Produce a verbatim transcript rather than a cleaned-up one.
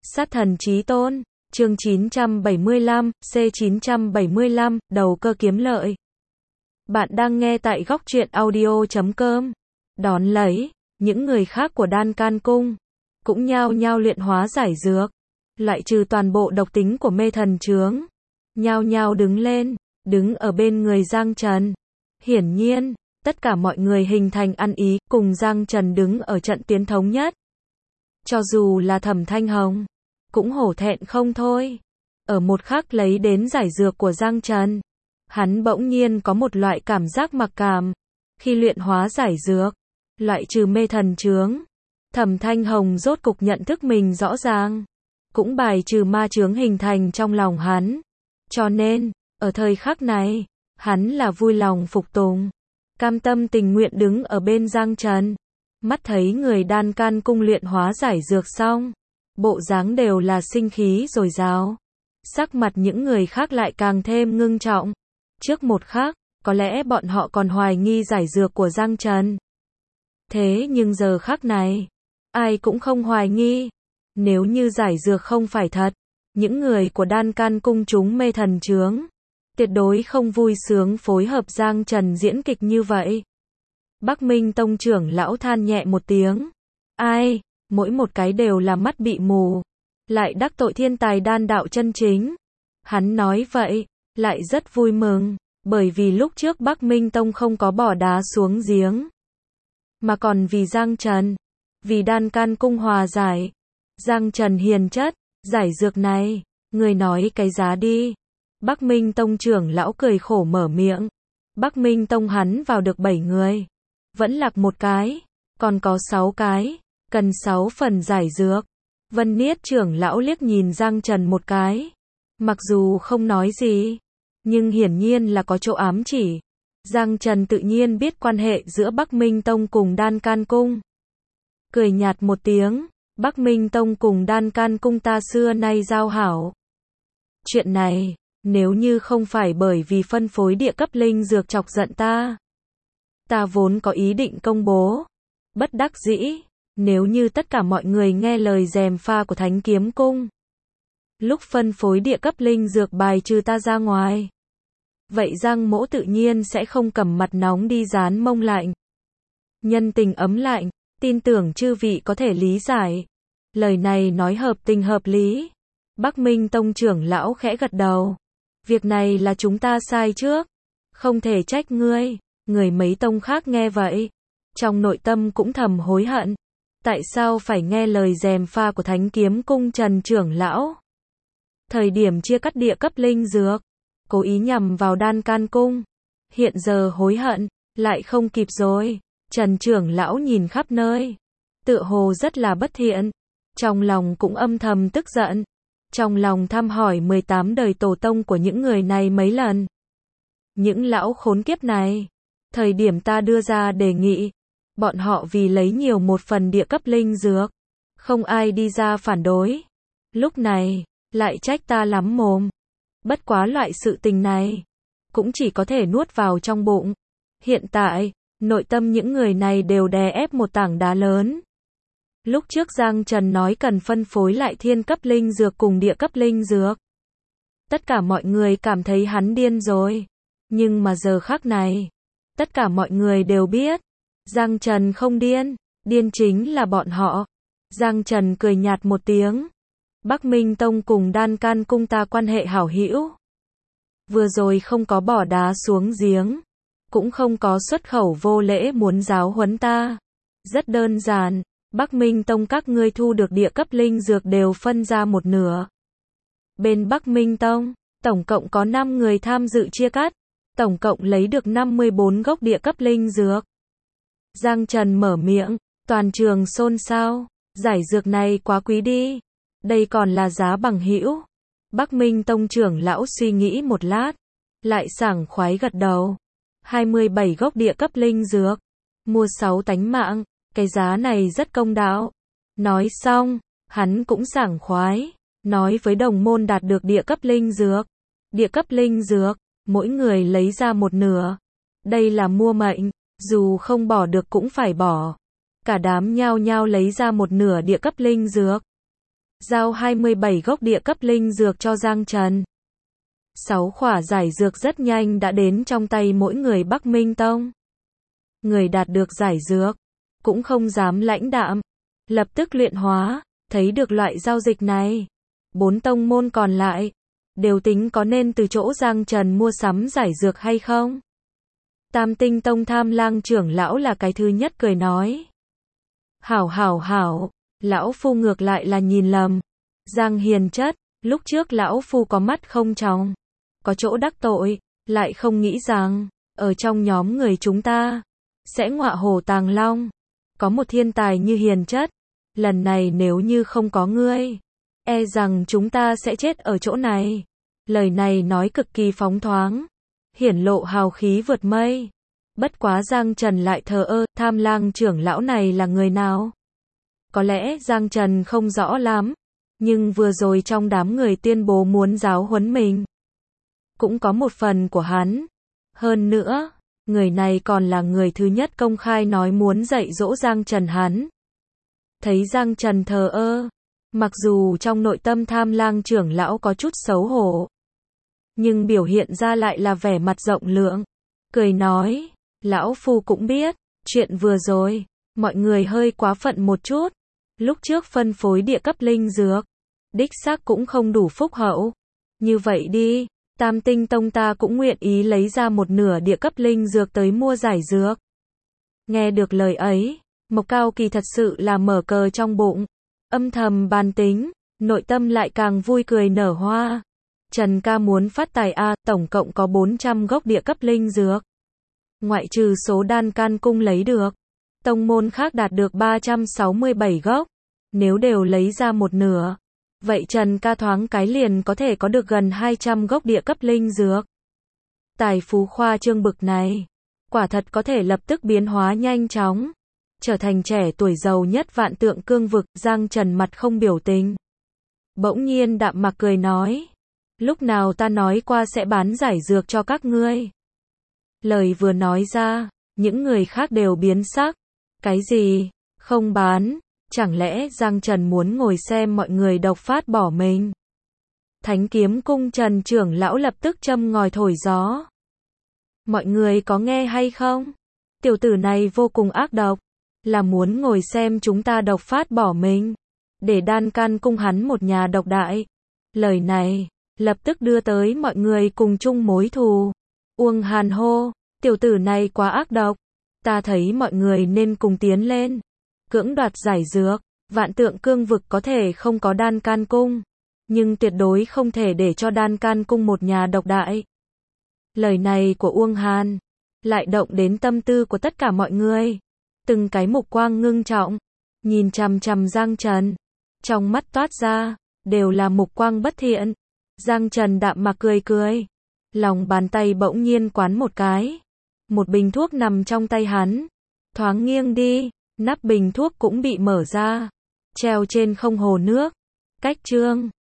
Sát thần chí tôn, chương chín trăm bảy mươi lăm, C chín trăm bảy mươi lăm, đầu cơ kiếm lợi. Bạn đang nghe tại góc truyện audio chấm com. Đón lấy, những người khác của Đan Can Cung cũng nhao nhao luyện hóa giải dược, loại trừ toàn bộ độc tính của mê thần chướng. Nhao nhao đứng lên, đứng ở bên người Giang Trần. Hiển nhiên, tất cả mọi người hình thành ăn ý, cùng Giang Trần đứng ở trận tuyến thống nhất. Cho dù là Thẩm Thanh Hồng, cũng hổ thẹn không thôi. Ở một khắc lấy đến giải dược của Giang Trần, hắn bỗng nhiên có một loại cảm giác mặc cảm. Khi luyện hóa giải dược, loại trừ mê thần chướng, Thẩm Thanh Hồng rốt cục nhận thức mình rõ ràng, cũng bài trừ ma chướng hình thành trong lòng hắn. Cho nên, ở thời khắc này, hắn là vui lòng phục tùng, cam tâm tình nguyện đứng ở bên Giang Trần. Mắt thấy người Đan Can Cung luyện hóa giải dược xong, bộ dáng đều là sinh khí dồi dào. Sắc mặt những người khác lại càng thêm ngưng trọng. Trước một khắc, có lẽ bọn họ còn hoài nghi giải dược của Giang Trần. Thế nhưng giờ khắc này, ai cũng không hoài nghi. Nếu như giải dược không phải thật, những người của Đan Can Cung chúng mê thần chướng, tuyệt đối không vui sướng phối hợp Giang Trần diễn kịch như vậy. Bắc Minh Tông trưởng lão than nhẹ một tiếng. Ai, mỗi một cái đều là mắt bị mù, lại đắc tội thiên tài đan đạo chân chính. Hắn nói vậy, lại rất vui mừng, bởi vì lúc trước Bắc Minh Tông không có bỏ đá xuống giếng, mà còn vì Giang Trần, vì Đan Can Cung hòa giải. Giang Trần hiền chất, giải dược này, người nói cái giá đi. Bắc Minh Tông trưởng lão cười khổ mở miệng. Bắc Minh Tông hắn vào được bảy người, vẫn lạc một cái, còn có sáu cái, cần sáu phần giải dược. Vân Niết trưởng lão liếc nhìn Giang Trần một cái, mặc dù không nói gì, nhưng hiển nhiên là có chỗ ám chỉ. Giang Trần tự nhiên biết quan hệ giữa Bắc Minh Tông cùng Đan Can Cung. Cười nhạt một tiếng, Bắc Minh Tông cùng Đan Can Cung ta xưa nay giao hảo. Chuyện này, nếu như không phải bởi vì phân phối địa cấp linh dược chọc giận ta, ta vốn có ý định công bố. Bất đắc dĩ, nếu như tất cả mọi người nghe lời gièm pha của Thánh Kiếm Cung, lúc phân phối địa cấp linh dược bài trừ ta ra ngoài, vậy Giang Mỗ tự nhiên sẽ không cầm mặt nóng đi dán mông lạnh. Nhân tình ấm lạnh, tin tưởng chư vị có thể lý giải. Lời này nói hợp tình hợp lý. Bắc Minh Tông trưởng lão khẽ gật đầu. Việc này là chúng ta sai trước, không thể trách ngươi. Người mấy tông khác nghe vậy, trong nội tâm cũng thầm hối hận. Tại sao phải nghe lời gièm pha của Thánh Kiếm Cung Trần trưởng lão? Thời điểm chia cắt địa cấp linh dược, cố ý nhằm vào Đan Can Cung. Hiện giờ hối hận, lại không kịp rồi. Trần trưởng lão nhìn khắp nơi, tựa hồ rất là bất thiện. Trong lòng cũng âm thầm tức giận. Trong lòng thăm hỏi mười tám đời tổ tông của những người này mấy lần. Những lão khốn kiếp này, thời điểm ta đưa ra đề nghị, bọn họ vì lấy nhiều một phần địa cấp linh dược, không ai đi ra phản đối. Lúc này, lại trách ta lắm mồm. Bất quá loại sự tình này, cũng chỉ có thể nuốt vào trong bụng. Hiện tại, nội tâm những người này đều đè ép một tảng đá lớn. Lúc trước Giang Trần nói cần phân phối lại thiên cấp linh dược cùng địa cấp linh dược, tất cả mọi người cảm thấy hắn điên rồi. Nhưng mà giờ khắc này, tất cả mọi người đều biết, Giang Trần không điên, điên chính là bọn họ. Giang Trần cười nhạt một tiếng. Bắc Minh Tông cùng Đan Can Cung ta quan hệ hảo hữu, vừa rồi không có bỏ đá xuống giếng, cũng không có xuất khẩu vô lễ muốn giáo huấn ta. Rất đơn giản, Bắc Minh Tông các ngươi thu được địa cấp linh dược đều phân ra một nửa. Bên Bắc Minh Tông, tổng cộng có năm người tham dự chia cắt, tổng cộng lấy được năm mươi bốn gốc địa cấp linh dược. Giang Trần mở miệng, toàn trường xôn xao, giải dược này quá quý đi, đây còn là giá bằng hữu. Bắc Minh Tông trưởng lão suy nghĩ một lát, lại sảng khoái gật đầu. hai mươi bảy gốc địa cấp linh dược, mua sáu tánh mạng, cái giá này rất công đạo. Nói xong, hắn cũng sảng khoái, nói với đồng môn đạt được địa cấp linh dược. Địa cấp linh dược, mỗi người lấy ra một nửa. Đây là mua mệnh, dù không bỏ được cũng phải bỏ. Cả đám nhao nhao lấy ra một nửa địa cấp linh dược. giao hai mươi bảy gốc địa cấp linh dược cho Giang Trần. Sáu khỏa giải dược rất nhanh đã đến trong tay mỗi người Bắc Minh Tông. Người đạt được giải dược, cũng không dám lãnh đạm, lập tức luyện hóa, thấy được loại giao dịch này. Bốn tông môn còn lại, đều tính có nên từ chỗ Giang Trần mua sắm giải dược hay không. Tam Tinh Tông Tham Lang trưởng lão là cái thứ nhất cười nói. Hảo hảo hảo, lão phu ngược lại là nhìn lầm. Giang hiền chất, lúc trước lão phu có mắt không tròng, có chỗ đắc tội, lại không nghĩ rằng, ở trong nhóm người chúng ta, sẽ ngọa hổ tàng long. Có một thiên tài như hiền chất, lần này nếu như không có ngươi, e rằng chúng ta sẽ chết ở chỗ này. Lời này nói cực kỳ phóng thoáng, hiển lộ hào khí vượt mây. Bất quá Giang Trần lại thờ ơ, Tham Lang trưởng lão này là người nào? Có lẽ Giang Trần không rõ lắm, nhưng vừa rồi trong đám người tuyên bố muốn giáo huấn mình, cũng có một phần của hắn. Hơn nữa, người này còn là người thứ nhất công khai nói muốn dạy dỗ Giang Trần hắn. Thấy Giang Trần thờ ơ, mặc dù trong nội tâm Tham Lang trưởng lão có chút xấu hổ, nhưng biểu hiện ra lại là vẻ mặt rộng lượng, cười nói, lão phu cũng biết, chuyện vừa rồi, mọi người hơi quá phận một chút, lúc trước phân phối địa cấp linh dược, đích xác cũng không đủ phúc hậu. Như vậy đi, Tam Tinh Tông ta cũng nguyện ý lấy ra một nửa địa cấp linh dược tới mua giải dược. Nghe được lời ấy, Mộc Cao Kỳ thật sự là mở cờ trong bụng, âm thầm bàn tính, nội tâm lại càng vui cười nở hoa. Trần ca muốn phát tài a, tổng cộng có bốn trăm gốc địa cấp linh dược. Ngoại trừ số Đan Can Cung lấy được, tông môn khác đạt được ba trăm sáu mươi bảy gốc. Nếu đều lấy ra một nửa, vậy Trần ca thoáng cái liền có thể có được gần hai trăm gốc địa cấp linh dược. Tài phú khoa trương bực này, quả thật có thể lập tức biến hóa nhanh chóng, trở thành trẻ tuổi giàu nhất Vạn Tượng Cương vực. Giang Trần mặt không biểu tình, bỗng nhiên đạm mạc cười nói, lúc nào ta nói qua sẽ bán giải dược cho các ngươi. Lời vừa nói ra, những người khác đều biến sắc. Cái gì? Không bán? Chẳng lẽ Giang Trần muốn ngồi xem mọi người độc phát bỏ mình? Thánh Kiếm Cung Trần trưởng lão lập tức châm ngòi thổi gió. Mọi người có nghe hay không? Tiểu tử này vô cùng ác độc, là muốn ngồi xem chúng ta độc phát bỏ mình, để Đan Can Cung hắn một nhà độc đại. Lời này, lập tức đưa tới mọi người cùng chung mối thù. Uông Hàn hô, tiểu tử này quá ác độc, ta thấy mọi người nên cùng tiến lên, cưỡng đoạt giải dược. Vạn Tượng Cương vực có thể không có Đan Can Cung, nhưng tuyệt đối không thể để cho Đan Can Cung một nhà độc đại. Lời này của Uông Hàn lại động đến tâm tư của tất cả mọi người. Từng cái mục quang ngưng trọng, nhìn chằm chằm Giang Trần, trong mắt toát ra đều là mục quang bất thiện. Giang Trần đạm mạc cười cười, lòng bàn tay bỗng nhiên quán một cái, một bình thuốc nằm trong tay hắn, thoáng nghiêng đi, nắp bình thuốc cũng bị mở ra, treo trên không hồ nước. Cách chương